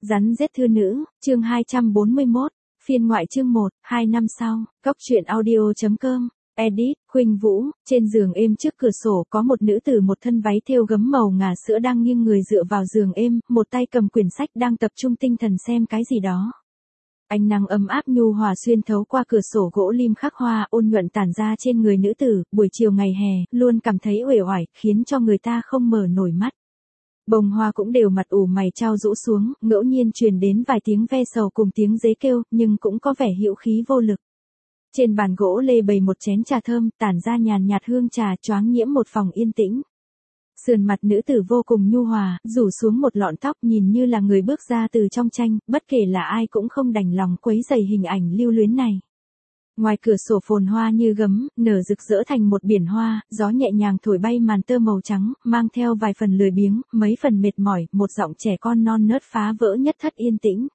Rắn giết thư nữ, chương 241, phiên ngoại chương 1, 2 năm sau, Góc truyện audio.com, edit, Khuynh Vũ, trên giường êm trước cửa sổ có một nữ tử một thân váy thêu gấm màu ngà sữa đang nghiêng người dựa vào giường êm, một tay cầm quyển sách đang tập trung tinh thần xem cái gì đó. Ánh nắng ấm áp nhu hòa xuyên thấu qua cửa sổ gỗ lim khắc hoa ôn nhuận tản ra trên người nữ tử, buổi chiều ngày hè, luôn cảm thấy uể oải, khiến cho người ta không mở nổi mắt. Bông hoa cũng đều mặt ủ mày chao rũ xuống, ngẫu nhiên truyền đến vài tiếng ve sầu cùng tiếng dế kêu, nhưng cũng có vẻ hữu khí vô lực. Trên bàn gỗ lê bày một chén trà thơm, tản ra nhàn nhạt hương trà choáng nhiễm một phòng yên tĩnh. Sườn mặt nữ tử vô cùng nhu hòa, rủ xuống một lọn tóc nhìn như là người bước ra từ trong tranh, bất kể là ai cũng không đành lòng quấy rầy hình ảnh lưu luyến này. Ngoài cửa sổ phồn hoa như gấm, nở rực rỡ thành một biển hoa, gió nhẹ nhàng thổi bay màn tơ màu trắng, mang theo vài phần lười biếng, mấy phần mệt mỏi, một giọng trẻ con non nớt phá vỡ nhất thất yên tĩnh.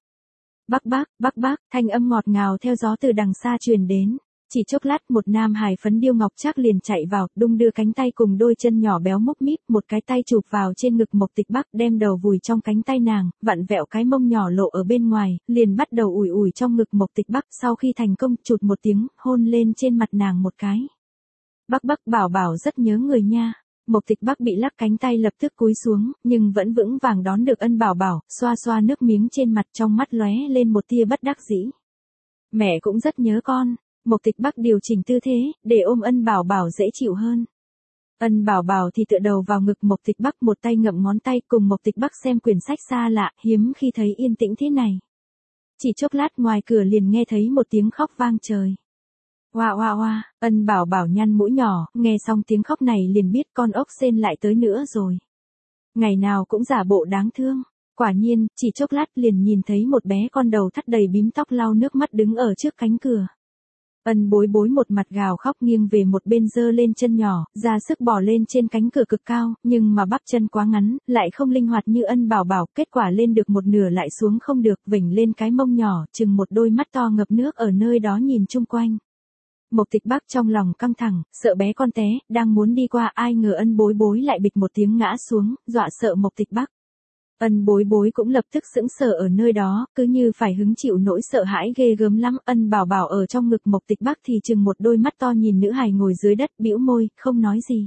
Bác bác, thanh âm ngọt ngào theo gió từ đằng xa truyền đến. Chỉ chốc lát một nam hài phấn điêu ngọc trác liền chạy vào, đung đưa cánh tay cùng đôi chân nhỏ béo múc míp, một cái tay chụp vào trên ngực Mộc Tịch Bắc, đem đầu vùi trong cánh tay nàng, vặn vẹo cái mông nhỏ lộ ở bên ngoài, liền bắt đầu ủi ủi trong ngực Mộc Tịch Bắc, sau khi thành công, chụt một tiếng, hôn lên trên mặt nàng một cái. Bác bảo bảo rất nhớ người nha. Mộc Tịch Bắc bị lắc cánh tay lập tức cúi xuống, nhưng vẫn vững vàng đón được ân bảo bảo, xoa xoa nước miếng trên mặt, trong mắt lóe lên một tia bất đắc dĩ. Mẹ cũng rất nhớ con. Mộc Tịch Bắc điều chỉnh tư thế, để ôm ân bảo bảo dễ chịu hơn. Ân bảo bảo thì tựa đầu vào ngực Mộc Tịch Bắc, một tay ngậm ngón tay cùng Mộc Tịch Bắc xem quyển sách xa lạ, hiếm khi thấy yên tĩnh thế này. Chỉ chốc lát ngoài cửa liền nghe thấy một tiếng khóc vang trời. Oa, ân bảo bảo nhăn mũi nhỏ, nghe xong tiếng khóc này liền biết con ốc sên lại tới nữa rồi. Ngày nào cũng giả bộ đáng thương. Quả nhiên, chỉ chốc lát liền nhìn thấy một bé con đầu thắt đầy bím tóc lau nước mắt đứng ở trước cánh cửa. Ân bối bối một mặt gào khóc nghiêng về một bên giơ lên chân nhỏ, ra sức bò lên trên cánh cửa cực cao, nhưng mà bắp chân quá ngắn, lại không linh hoạt như ân bảo bảo, kết quả lên được một nửa lại xuống không được, vểnh lên cái mông nhỏ, chừng một đôi mắt to ngập nước ở nơi đó nhìn chung quanh. Mộc Tịch Bắc trong lòng căng thẳng, sợ bé con té, đang muốn đi qua ai ngờ ân bối bối lại bịch một tiếng ngã xuống, dọa sợ Mộc Tịch Bắc. Ân bối bối cũng lập tức sững sờ ở nơi đó, cứ như phải hứng chịu nỗi sợ hãi ghê gớm lắm. Ân bảo bảo ở trong ngực Mộc Tịch Bắc thì chừng một đôi mắt to nhìn nữ hài ngồi dưới đất, bĩu môi, không nói gì.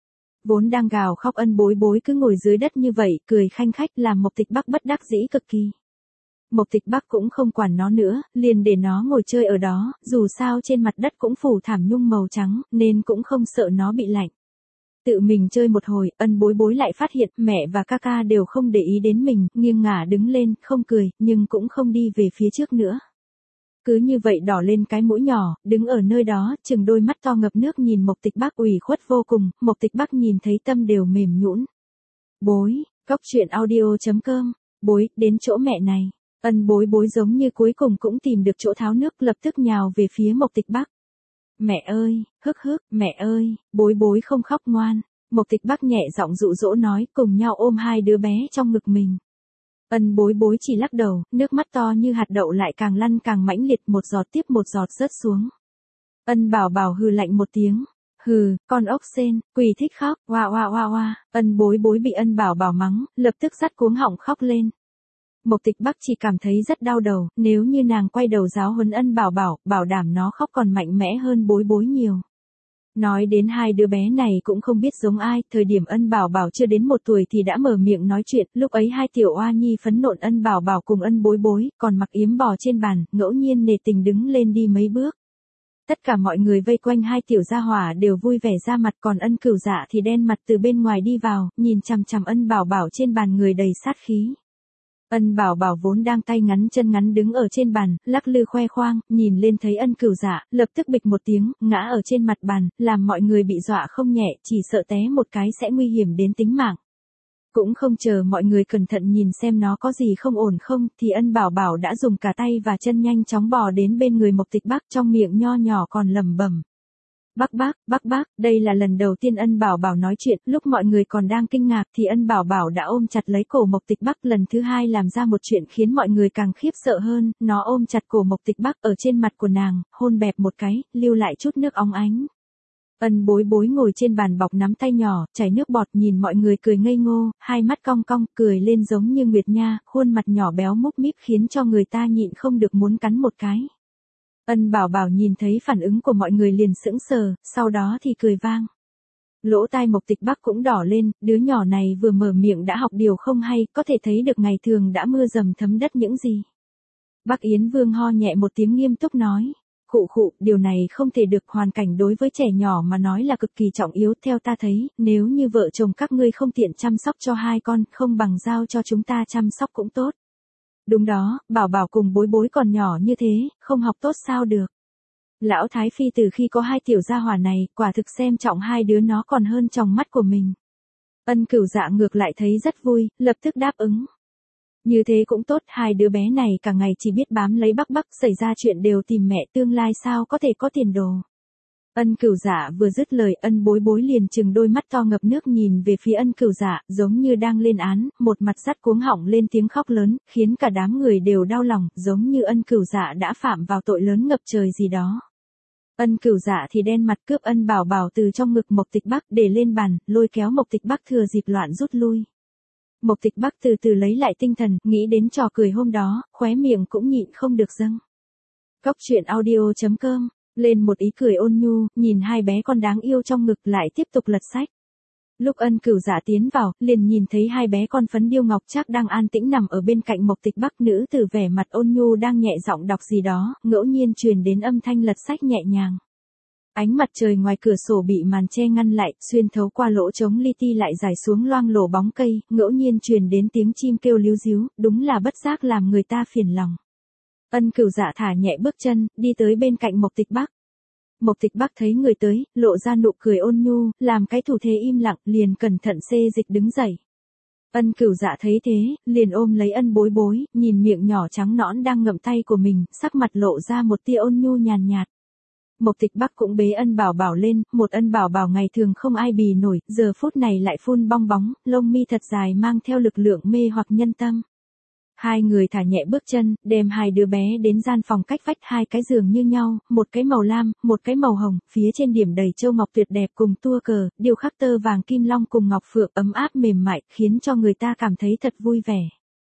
Vốn đang gào khóc ân bối bối cứ ngồi dưới đất như vậy, cười khanh khách làm Mộc Tịch Bắc bất đắc dĩ cực kỳ. Mộc Tịch Bắc cũng không quản nó nữa, liền để nó ngồi chơi ở đó, dù sao trên mặt đất cũng phủ thảm nhung màu trắng, nên cũng không sợ nó bị lạnh. Tự mình chơi một hồi, ân bối bối lại phát hiện mẹ và ca ca đều không để ý đến mình, nghiêng ngả đứng lên, không cười, nhưng cũng không đi về phía trước nữa. Cứ như vậy đỏ lên cái mũi nhỏ, đứng ở nơi đó, chừng đôi mắt to ngập nước nhìn Mộc Tịch Bắc ủy khuất vô cùng, Mộc Tịch Bắc nhìn thấy tâm đều mềm nhũn. Bối, Góc truyện audio.com, bối, đến chỗ mẹ này. Ân bối bối giống như cuối cùng cũng tìm được chỗ tháo nước, lập tức nhào về phía Mộc Tịch Bắc. Mẹ ơi, mẹ ơi, bối bối không khóc ngoan. Mộc Tịch Bắc nhẹ giọng dụ dỗ nói, cùng nhau ôm hai đứa bé trong ngực mình. Ân bối bối chỉ lắc đầu, nước mắt to như hạt đậu lại càng lăn càng mãnh liệt, một giọt tiếp một giọt rớt xuống. Ân bảo bảo hừ lạnh một tiếng. Hừ, con ốc sên, quỳ thích khóc, oa. Ân bối bối bị ân bảo bảo mắng, lập tức dắt cuống họng khóc lên. Mộc Tịch Bắc chỉ cảm thấy rất đau đầu, nếu như nàng quay đầu giáo huấn ân bảo bảo, bảo đảm nó khóc còn mạnh mẽ hơn bối bối nhiều. Nói đến hai đứa bé này cũng không biết giống ai, thời điểm ân bảo bảo chưa đến 1 tuổi thì đã mở miệng nói chuyện, lúc ấy hai tiểu oa nhi phấn nộn ân bảo bảo cùng ân bối bối, còn mặc yếm bò trên bàn, ngẫu nhiên nề tình đứng lên đi mấy bước. Tất cả mọi người vây quanh hai tiểu gia hỏa đều vui vẻ ra mặt, còn ân cửu dạ thì đen mặt từ bên ngoài đi vào, nhìn chằm chằm ân bảo bảo trên bàn người đầy sát khí. Ân bảo bảo vốn đang tay ngắn chân ngắn đứng ở trên bàn, lắc lư khoe khoang, nhìn lên thấy ân cửu dạ, lập tức bịch một tiếng, ngã ở trên mặt bàn, làm mọi người bị dọa không nhẹ, chỉ sợ té một cái sẽ nguy hiểm đến tính mạng. Cũng không chờ mọi người cẩn thận nhìn xem nó có gì không ổn không, thì ân bảo bảo đã dùng cả tay và chân nhanh chóng bò đến bên người Mộc Tịch Bắc, trong miệng nho nhỏ còn lẩm bẩm. Bác, đây là lần đầu tiên ân bảo bảo nói chuyện, lúc mọi người còn đang kinh ngạc thì ân bảo bảo đã ôm chặt lấy cổ Mộc Tịch Bắc, lần thứ hai làm ra một chuyện khiến mọi người càng khiếp sợ hơn, nó ôm chặt cổ Mộc Tịch Bắc ở trên mặt của nàng, hôn bẹp một cái, lưu lại chút nước óng ánh. Ân Bối Bối ngồi trên bàn bọc nắm tay nhỏ, chảy nước bọt nhìn mọi người cười ngây ngô, hai mắt cong cong, cười lên giống như Nguyệt Nha, khuôn mặt nhỏ béo múp míp khiến cho người ta nhịn không được muốn cắn một cái. Ân Bảo Bảo nhìn thấy phản ứng của mọi người liền sững sờ, sau đó thì cười vang. Lỗ tai Mộc Tịch Bắc cũng đỏ lên, đứa nhỏ này vừa mở miệng đã học điều không hay, có thể thấy được ngày thường đã mưa dầm thấm đất những gì. Bắc Yến Vương ho nhẹ một tiếng nghiêm túc nói. Khụ khụ, điều này không thể được, hoàn cảnh đối với trẻ nhỏ mà nói là cực kỳ trọng yếu, theo ta thấy, nếu như vợ chồng các ngươi không tiện chăm sóc cho hai con, không bằng giao cho chúng ta chăm sóc cũng tốt. Đúng đó, Bảo Bảo cùng Bối Bối còn nhỏ như thế, không học tốt sao được. Lão Thái Phi từ khi có hai tiểu gia hỏa này, quả thực xem trọng hai đứa nó còn hơn trong mắt của mình. Ân Cửu Dạ ngược lại thấy rất vui, lập tức đáp ứng. Như thế cũng tốt, hai đứa bé này cả ngày chỉ biết bám lấy Bắc Bắc, xảy ra chuyện đều tìm mẹ, tương lai sao có thể có tiền đồ. Ân Cửu Dạ vừa dứt lời, Ân Bối Bối liền trừng đôi mắt to ngập nước nhìn về phía Ân Cửu Dạ, giống như đang lên án, một mặt sắt cuống họng lên tiếng khóc lớn, khiến cả đám người đều đau lòng, giống như Ân Cửu Dạ đã phạm vào tội lớn ngập trời gì đó. Ân Cửu Dạ thì đen mặt cướp Ân Bảo Bảo từ trong ngực Mộc Tịch Bắc để lên bàn, lôi kéo Mộc Tịch Bắc thừa dịp loạn rút lui. Mộc Tịch Bắc từ từ lấy lại tinh thần, nghĩ đến trò cười hôm đó, khóe miệng cũng nhịn không được dâng. Cóc truyện audio.com, lên một ý cười ôn nhu, nhìn hai bé con đáng yêu trong ngực lại tiếp tục lật sách. Lúc Ân Cửu Dạ tiến vào, liền nhìn thấy hai bé con Phấn Điêu Ngọc Trác đang an tĩnh nằm ở bên cạnh Mộc Tịch Bắc, nữ tử vẻ mặt ôn nhu đang nhẹ giọng đọc gì đó, ngẫu nhiên truyền đến âm thanh lật sách nhẹ nhàng. Ánh mặt trời ngoài cửa sổ bị màn che ngăn lại, xuyên thấu qua lỗ trống li ti lại rải xuống loang lổ bóng cây, ngẫu nhiên truyền đến tiếng chim kêu líu ríu, đúng là bất giác làm người ta phiền lòng. Ân Cửu Dạ thả nhẹ bước chân, đi tới bên cạnh Mộc Tịch Bắc. Mộc Tịch Bắc thấy người tới, lộ ra nụ cười ôn nhu, làm cái thủ thế im lặng, liền cẩn thận xê dịch đứng dậy. Ân Cửu Dạ thấy thế, liền ôm lấy Ân Bối Bối, nhìn miệng nhỏ trắng nõn đang ngậm tay của mình, sắc mặt lộ ra một tia ôn nhu nhàn nhạt. Mộc Tịch Bắc cũng bế Ân Bảo Bảo lên, một Ân Bảo Bảo ngày thường không ai bì nổi, giờ phút này lại phun bong bóng, lông mi thật dài mang theo lực lượng mê hoặc nhân tâm. Hai người thả nhẹ bước chân, đem hai đứa bé đến gian phòng cách vách, hai cái giường như nhau, một cái màu lam, một cái màu hồng, phía trên điểm đầy châu ngọc tuyệt đẹp cùng tua cờ, điêu khắc tơ vàng kim long cùng ngọc phượng ấm áp mềm mại, khiến cho người ta cảm thấy thật vui vẻ.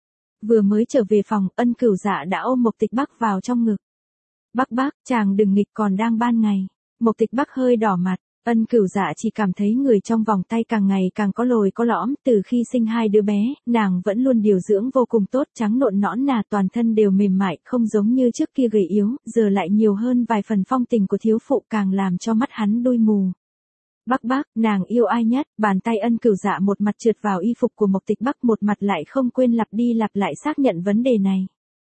Vừa mới trở về phòng, Ân Cửu Dạ đã ôm Mộc Tịch Bắc vào trong ngực. Bắc Bắc, chàng đừng nghịch, còn đang ban ngày. Mộc Tịch Bắc hơi đỏ mặt, Ân Cửu Dạ chỉ cảm thấy người trong vòng tay càng ngày càng có lồi có lõm, từ khi sinh hai đứa bé, nàng vẫn luôn điều dưỡng vô cùng tốt, trắng nộn nõn nà, toàn thân đều mềm mại, không giống như trước kia gầy yếu, giờ lại nhiều hơn vài phần phong tình của thiếu phụ, càng làm cho mắt hắn đôi mù. Bắc Bắc, nàng yêu ai nhất? Bàn tay Ân Cửu Dạ một mặt trượt vào y phục của Mộc Tịch Bắc, một mặt lại không quên lặp đi lặp lại xác nhận vấn đề này.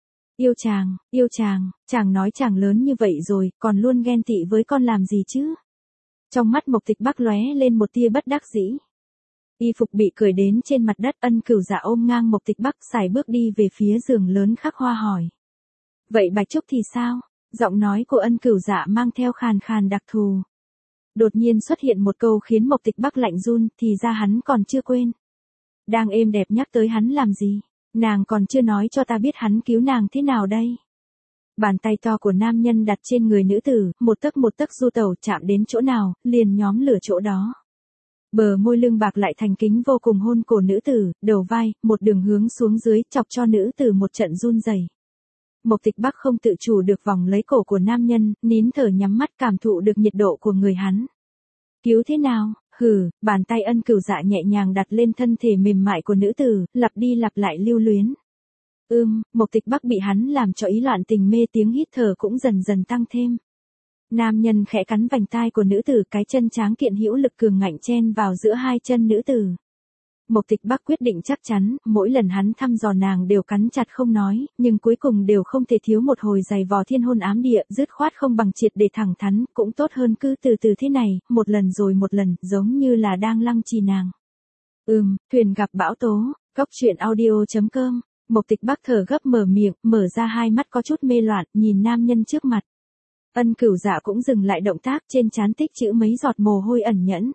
Yêu chàng nói chàng lớn như vậy rồi, còn luôn ghen tị với con làm gì chứ? Trong mắt Mộc Tịch Bắc lóe lên một tia bất đắc dĩ. Y phục bị cởi đến trên mặt đất, Ân Cửu Dạ ôm ngang Mộc Tịch Bắc, sải bước đi về phía giường lớn khắc hoa hỏi. Vậy Bạch Trúc thì sao? Giọng nói của Ân Cửu Dạ mang theo khàn khàn đặc thù. Đột nhiên xuất hiện một câu khiến Mộc Tịch Bắc lạnh run, thì ra hắn còn chưa quên. Đang êm đẹp nhắc tới hắn làm gì? Nàng còn chưa nói cho ta biết hắn cứu nàng thế nào đây? Bàn tay to của nam nhân đặt trên người nữ tử, một tấc du tẩu, chạm đến chỗ nào, liền nhóm lửa chỗ đó. Bờ môi lưng bạc lại thành kính vô cùng hôn cổ nữ tử, đầu vai, một đường hướng xuống dưới, chọc cho nữ tử một trận run rẩy. Mộc Tịch Bắc không tự chủ được vòng lấy cổ của nam nhân, nín thở nhắm mắt cảm thụ được nhiệt độ của người hắn. Cứu thế nào? Hừ, bàn tay Ân Cửu Dạ nhẹ nhàng đặt lên thân thể mềm mại của nữ tử, lặp đi lặp lại lưu luyến. Mộc Tịch Bắc bị hắn làm cho ý loạn tình mê, tiếng hít thở cũng dần dần tăng thêm. Nam nhân khẽ cắn vành tai của nữ tử, cái chân tráng kiện hữu lực cường ngạnh chen vào giữa hai chân nữ tử. Mộc Tịch Bắc quyết định chắc chắn, mỗi lần hắn thăm dò nàng đều cắn chặt không nói, nhưng cuối cùng đều không thể thiếu một hồi giày vò thiên hôn ám địa, dứt khoát không bằng triệt để thẳng thắn, cũng tốt hơn cứ từ từ thế này, một lần rồi một lần, giống như là đang lăng trì nàng. Thuyền gặp bão tố, cóc truyện audio.com. Mộc Tịch Bắc thở gấp mở miệng, mở ra hai mắt có chút mê loạn, nhìn nam nhân trước mặt. Ân Cửu Dạ cũng dừng lại động tác, trên trán tích trữ mấy giọt mồ hôi ẩn nhẫn.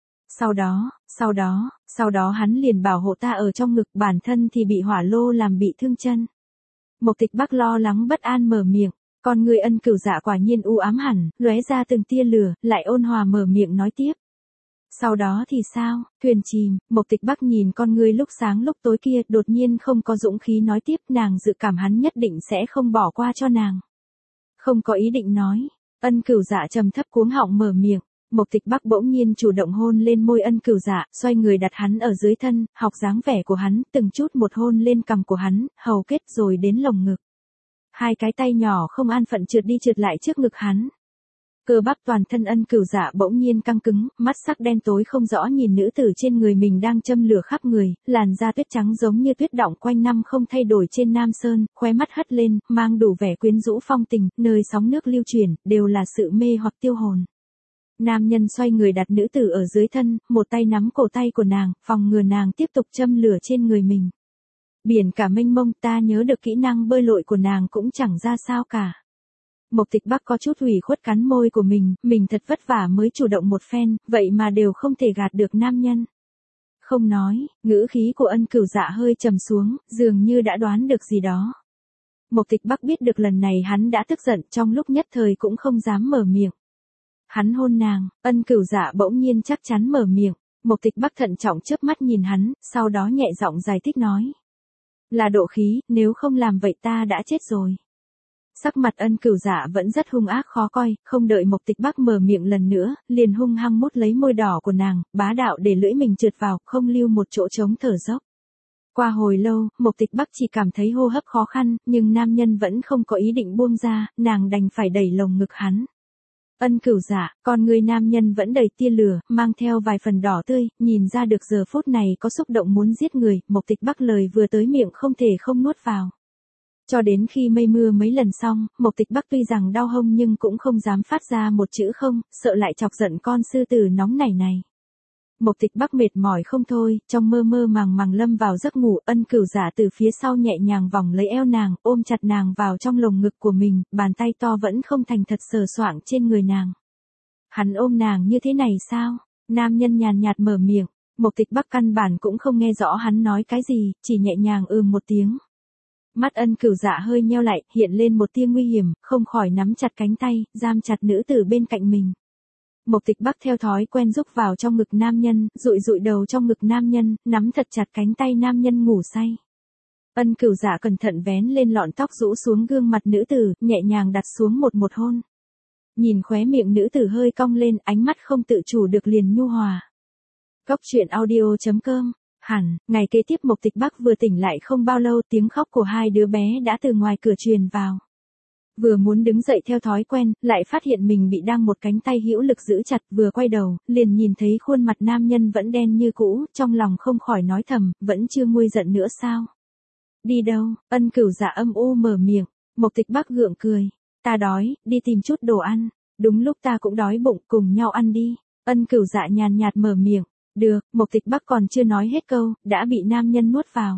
Sau đó hắn liền bảo hộ ta ở trong ngực, bản thân thì bị hỏa lô làm bị thương chân. Mộc Tịch Bắc lo lắng bất an mở miệng. Con người Ân Cửu Dạ quả nhiên u ám hẳn, lóe ra từng tia lửa, lại ôn hòa mở miệng nói tiếp. Sau đó thì sao, thuyền chìm, Mộc Tịch Bắc nhìn con người lúc sáng lúc tối kia, đột nhiên không có dũng khí nói tiếp, nàng dự cảm hắn nhất định sẽ không bỏ qua cho nàng. Không có ý định nói, Ân Cửu Dạ trầm thấp cuống họng mở miệng. Mộc Tịch Bắc bỗng nhiên chủ động hôn lên môi Ân Cửu Dạ, xoay người đặt hắn ở dưới thân, học dáng vẻ của hắn, từng chút một hôn lên cằm của hắn, hầu kết rồi đến lồng ngực. Hai cái tay nhỏ không an phận trượt đi trượt lại trước ngực hắn. Cơ bắp toàn thân Ân Cửu Dạ bỗng nhiên căng cứng, mắt sắc đen tối không rõ nhìn nữ tử trên người mình đang châm lửa khắp người, làn da tuyết trắng giống như tuyết đọng quanh năm không thay đổi trên Nam Sơn, khóe mắt hất lên, mang đủ vẻ quyến rũ phong tình, nơi sóng nước lưu chuyển, đều là sự mê hoặc tiêu hồn. Nam nhân xoay người đặt nữ tử ở dưới thân, một tay nắm cổ tay của nàng, phòng ngừa nàng tiếp tục châm lửa trên người mình. Biển cả mênh mông, ta nhớ được kỹ năng bơi lội của nàng cũng chẳng ra sao cả. Mộc Tịch Bắc có chút ủy khuất cắn môi của mình thật vất vả mới chủ động một phen, vậy mà đều không thể gạt được nam nhân. Không nói, ngữ khí của Ân Cửu Dạ hơi trầm xuống, dường như đã đoán được gì đó. Mộc Tịch Bắc biết được lần này hắn đã tức giận, trong lúc nhất thời cũng không dám mở miệng. Hắn hôn nàng, Ân Cửu Dạ bỗng nhiên chắc chắn mở miệng, Mộc Tịch Bắc thận trọng chớp mắt nhìn hắn, sau đó nhẹ giọng giải thích nói. Là độ khí, nếu không làm vậy ta đã chết rồi. Sắc mặt Ân Cửu Dạ vẫn rất hung ác khó coi, không đợi Mộc Tịch Bắc mở miệng lần nữa, liền hung hăng mút lấy môi đỏ của nàng, bá đạo để lưỡi mình trượt vào, không lưu một chỗ trống thở dốc. Qua hồi lâu, Mộc Tịch Bắc chỉ cảm thấy hô hấp khó khăn, nhưng nam nhân vẫn không có ý định buông ra, nàng đành phải đẩy lồng ngực hắn. Ân Cửu Dạ, con người nam nhân vẫn đầy tia lửa, mang theo vài phần đỏ tươi, nhìn ra được giờ phút này có xúc động muốn giết người, Mộc Tịch Bắc lời vừa tới miệng không thể không nuốt vào. Cho đến khi mây mưa mấy lần xong, Mộc Tịch Bắc tuy rằng đau hông nhưng cũng không dám phát ra một chữ không, sợ lại chọc giận con sư tử nóng nảy này. Mộc Tịch Bắc mệt mỏi không thôi, trong mơ mơ màng màng lâm vào giấc ngủ, Ân Cửu Dạ từ phía sau nhẹ nhàng vòng lấy eo nàng, ôm chặt nàng vào trong lồng ngực của mình, bàn tay to vẫn không thành thật sờ soạng trên người nàng. Hắn ôm nàng như thế này sao? Nam nhân nhàn nhạt mở miệng, Mộc Tịch Bắc căn bản cũng không nghe rõ hắn nói cái gì, chỉ nhẹ nhàng một tiếng. Mắt Ân Cửu Dạ hơi nheo lại, hiện lên một tia nguy hiểm, không khỏi nắm chặt cánh tay, giam chặt nữ tử bên cạnh mình. Mộc Tịch Bắc theo thói quen rúc vào trong ngực nam nhân, dụi dụi đầu trong ngực nam nhân, nắm thật chặt cánh tay nam nhân ngủ say. Ân Cửu Dạ cẩn thận vén lên lọn tóc rũ xuống gương mặt nữ tử, nhẹ nhàng đặt xuống một hôn. Nhìn khóe miệng nữ tử hơi cong lên, ánh mắt không tự chủ được liền nhu hòa. Cốc truyện audio.com. Hẳn, ngày kế tiếp Mộc Tịch Bắc vừa tỉnh lại không bao lâu, tiếng khóc của hai đứa bé đã từ ngoài cửa truyền vào. Vừa muốn đứng dậy theo thói quen, lại phát hiện mình bị đang một cánh tay hữu lực giữ chặt, vừa quay đầu, liền nhìn thấy khuôn mặt nam nhân vẫn đen như cũ, trong lòng không khỏi nói thầm, vẫn chưa nguôi giận nữa sao? Đi đâu? Ân Cửu Dạ âm u mở miệng, Mộc Tịch Bắc gượng cười, ta đói, đi tìm chút đồ ăn, đúng lúc ta cũng đói bụng, cùng nhau ăn đi. Ân Cửu Dạ nhàn nhạt mở miệng, được, Mộc Tịch Bắc còn chưa nói hết câu, đã bị nam nhân nuốt vào.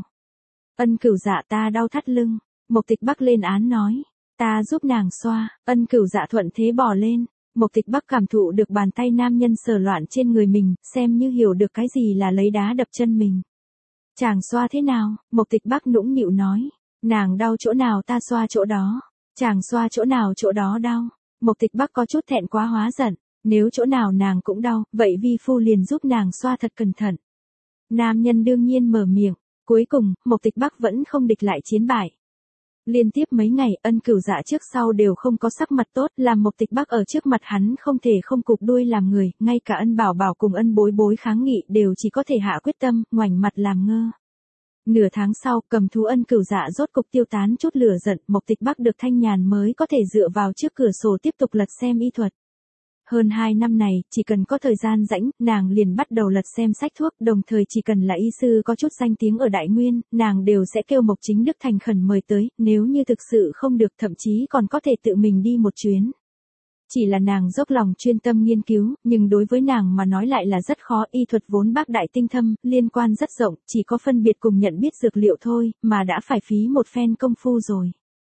Ân Cửu Dạ ta đau thắt lưng, Mộc Tịch Bắc lên án nói. Ta giúp nàng xoa, Ân Cửu Dạ thuận thế bò lên, Mộc Tịch Bắc cảm thụ được bàn tay nam nhân sờ loạn trên người mình, xem như hiểu được cái gì là lấy đá đập chân mình. Chàng xoa thế nào? Mộc Tịch Bắc nũng nịu nói, nàng đau chỗ nào ta xoa chỗ đó, chàng xoa chỗ nào chỗ đó đau. Mộc Tịch Bắc có chút thẹn quá hóa giận, nếu chỗ nào nàng cũng đau, vậy vi phu liền giúp nàng xoa thật cẩn thận. Nam nhân đương nhiên mở miệng, cuối cùng, Mộc Tịch Bắc vẫn không địch lại chiến bại. Liên tiếp mấy ngày, Ân Cửu Dạ trước sau đều không có sắc mặt tốt, làm Mộc Tịch Bắc ở trước mặt hắn không thể không cụp đuôi làm người, ngay cả Ân Bảo Bảo cùng Ân Bối Bối kháng nghị đều chỉ có thể hạ quyết tâm, ngoảnh mặt làm ngơ. Nửa tháng sau, cầm thú Ân Cửu Dạ rốt cục tiêu tán chút lửa giận, Mộc Tịch Bắc được thanh nhàn mới có thể dựa vào trước cửa sổ tiếp tục lật xem y thuật. Hơn 2 năm này, chỉ cần có thời gian rảnh, nàng liền bắt đầu lật xem sách thuốc, đồng thời chỉ cần là y sư có chút danh tiếng ở Đại Nguyên, nàng đều sẽ kêu Mộc Chính Đức thành khẩn mời tới, nếu như thực sự không được thậm chí còn có thể tự mình đi một chuyến. Chỉ là nàng dốc lòng chuyên tâm nghiên cứu, nhưng đối với nàng mà nói lại là rất khó, y thuật vốn bác đại tinh thâm, liên quan rất rộng, chỉ có phân biệt cùng nhận biết dược liệu thôi, mà đã phải phí một phen công phu rồi.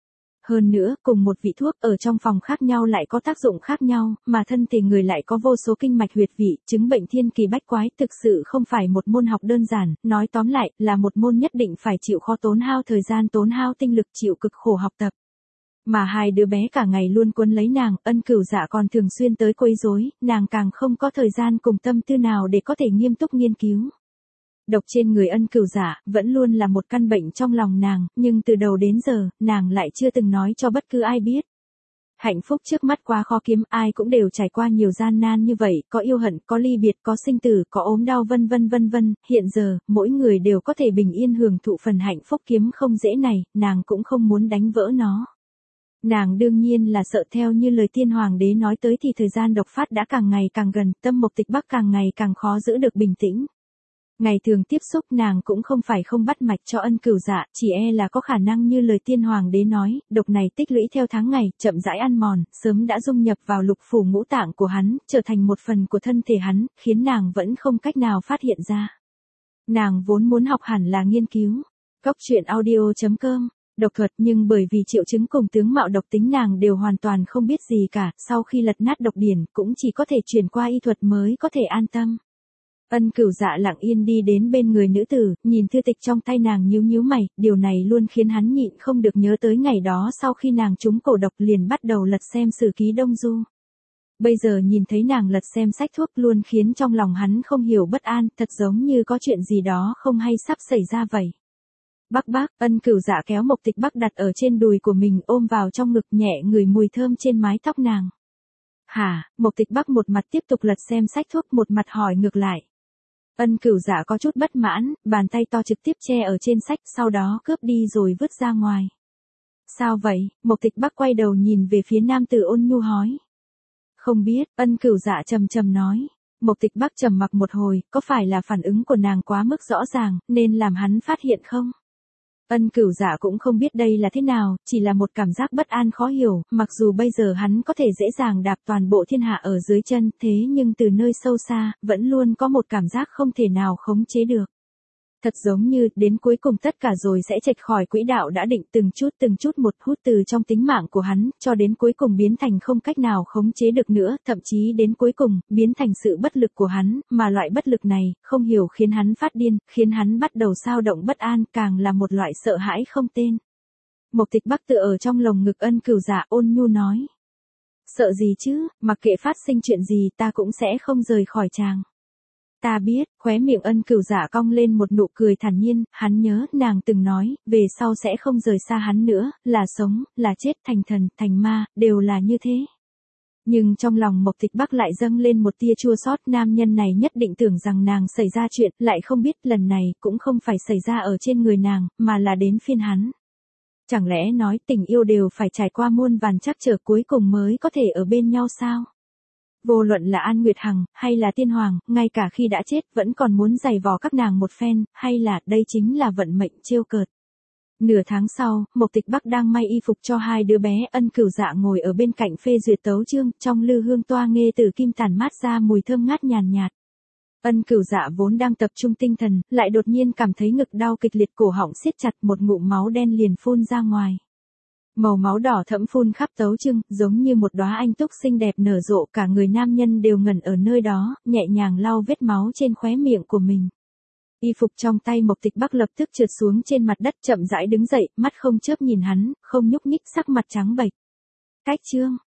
Hơn nữa, cùng một vị thuốc ở trong phòng khác nhau lại có tác dụng khác nhau, mà thân thể người lại có vô số kinh mạch huyệt vị, chứng bệnh thiên kỳ bách quái, thực sự không phải một môn học đơn giản, nói tóm lại, là một môn nhất định phải chịu khó tốn hao thời gian tốn hao tinh lực chịu cực khổ học tập. Mà hai đứa bé cả ngày luôn quấn lấy nàng, Ân Cửu Dạ còn thường xuyên tới quấy rối, nàng càng không có thời gian cùng tâm tư nào để có thể nghiêm túc nghiên cứu. Độc trên người Ân Cửu Dạ vẫn luôn là một căn bệnh trong lòng nàng, nhưng từ đầu đến giờ, nàng lại chưa từng nói cho bất cứ ai biết. Hạnh phúc trước mắt quá khó kiếm, ai cũng đều trải qua nhiều gian nan như vậy, có yêu hận, có ly biệt, có sinh tử, có ốm đau vân vân vân vân, hiện giờ, mỗi người đều có thể bình yên hưởng thụ phần hạnh phúc kiếm không dễ này, nàng cũng không muốn đánh vỡ nó. Nàng đương nhiên là sợ theo như lời tiên hoàng đế nói tới thì thời gian độc phát đã càng ngày càng gần, tâm Mộc Tịch Bắc càng ngày càng khó giữ được bình tĩnh. Ngày thường tiếp xúc nàng cũng không phải không bắt mạch cho Ân Cửu Dạ, chỉ là có khả năng như lời tiên hoàng đế nói, độc này tích lũy theo tháng ngày, chậm rãi ăn mòn, sớm đã dung nhập vào lục phủ ngũ tạng của hắn, trở thành một phần của thân thể hắn, khiến nàng vẫn không cách nào phát hiện ra. Nàng vốn muốn học hẳn là nghiên cứu. Cốc truyện audio.com Độc thuật, nhưng bởi vì triệu chứng cùng tướng mạo độc tính nàng đều hoàn toàn không biết gì cả, sau khi lật nát độc điển, cũng chỉ có thể chuyển qua y thuật mới có thể an tâm. Ân Cửu Dạ lặng yên đi đến bên người nữ tử, nhìn thư tịch trong tay nàng nhíu nhíu mày, điều này luôn khiến hắn nhịn không được nhớ tới ngày đó sau khi nàng trúng cổ độc liền bắt đầu lật xem sử ký Đông Du. Bây giờ nhìn thấy nàng lật xem sách thuốc luôn khiến trong lòng hắn không hiểu bất an, thật giống như có chuyện gì đó không hay sắp xảy ra vậy. Bác, Ân Cửu Dạ kéo Mộc Tịch Bắc đặt ở trên đùi của mình ôm vào trong ngực nhẹ ngửi mùi thơm trên mái tóc nàng. Hả, Mộc Tịch Bắc một mặt tiếp tục lật xem sách thuốc một mặt hỏi ngược lại. Ân Cửu Dạ có chút bất mãn, bàn tay to trực tiếp che ở trên sách sau đó cướp đi rồi vứt ra ngoài. Sao vậy? Mộc Tịch Bắc quay đầu nhìn về phía nam tử ôn nhu hỏi. Không biết, Ân Cửu Dạ trầm trầm nói. Mộc Tịch Bắc trầm mặc một hồi, có phải là phản ứng của nàng quá mức rõ ràng, nên làm hắn phát hiện không? Ân Cửu Dạ cũng không biết đây là thế nào, chỉ là một cảm giác bất an khó hiểu, mặc dù bây giờ hắn có thể dễ dàng đạp toàn bộ thiên hạ ở dưới chân, thế nhưng từ nơi sâu xa, vẫn luôn có một cảm giác không thể nào khống chế được. Thật giống như, đến cuối cùng tất cả rồi sẽ chệch khỏi quỹ đạo đã định từng chút một hút từ trong tính mạng của hắn, cho đến cuối cùng biến thành không cách nào khống chế được nữa, thậm chí đến cuối cùng, biến thành sự bất lực của hắn, mà loại bất lực này, không hiểu khiến hắn phát điên, khiến hắn bắt đầu xao động bất an, càng là một loại sợ hãi không tên. Mộc Tịch Bắc tựa ở trong lồng ngực Ân Cửu Dạ ôn nhu nói. Sợ gì chứ, mặc kệ phát sinh chuyện gì ta cũng sẽ không rời khỏi chàng. Ta biết, khóe miệng Ân Cửu Dạ cong lên một nụ cười thản nhiên, hắn nhớ, nàng từng nói, về sau sẽ không rời xa hắn nữa, là sống, là chết, thành thần, thành ma, đều là như thế. Nhưng trong lòng Mộc Tịch Bắc lại dâng lên một tia chua xót, nam nhân này nhất định tưởng rằng nàng xảy ra chuyện, lại không biết lần này cũng không phải xảy ra ở trên người nàng, mà là đến phiên hắn. Chẳng lẽ nói tình yêu đều phải trải qua muôn vàn trắc trở cuối cùng mới có thể ở bên nhau sao? Vô luận là An Nguyệt Hằng, hay là Tiên Hoàng, ngay cả khi đã chết vẫn còn muốn giày vò các nàng một phen, hay là đây chính là vận mệnh trêu cợt. Nửa tháng sau, Mộc Tịch Bắc đang may y phục cho hai đứa bé, Ân Cửu Dạ ngồi ở bên cạnh phê duyệt tấu chương, trong lư hương toa nghe tử kim tản mát ra mùi thơm ngát nhàn nhạt. Ân Cửu Dạ vốn đang tập trung tinh thần, lại đột nhiên cảm thấy ngực đau kịch liệt, cổ họng siết chặt, một ngụm máu đen liền phun ra ngoài. Màu máu đỏ thẫm phun khắp tấu chương, giống như một đóa anh túc xinh đẹp nở rộ, cả người nam nhân đều ngẩn ở nơi đó, nhẹ nhàng lau vết máu trên khóe miệng của mình. Y phục trong tay Mộc Tịch Bắc lập tức trượt xuống trên mặt đất, chậm rãi đứng dậy, mắt không chớp nhìn hắn, không nhúc nhích, sắc mặt trắng bệch. Cách chương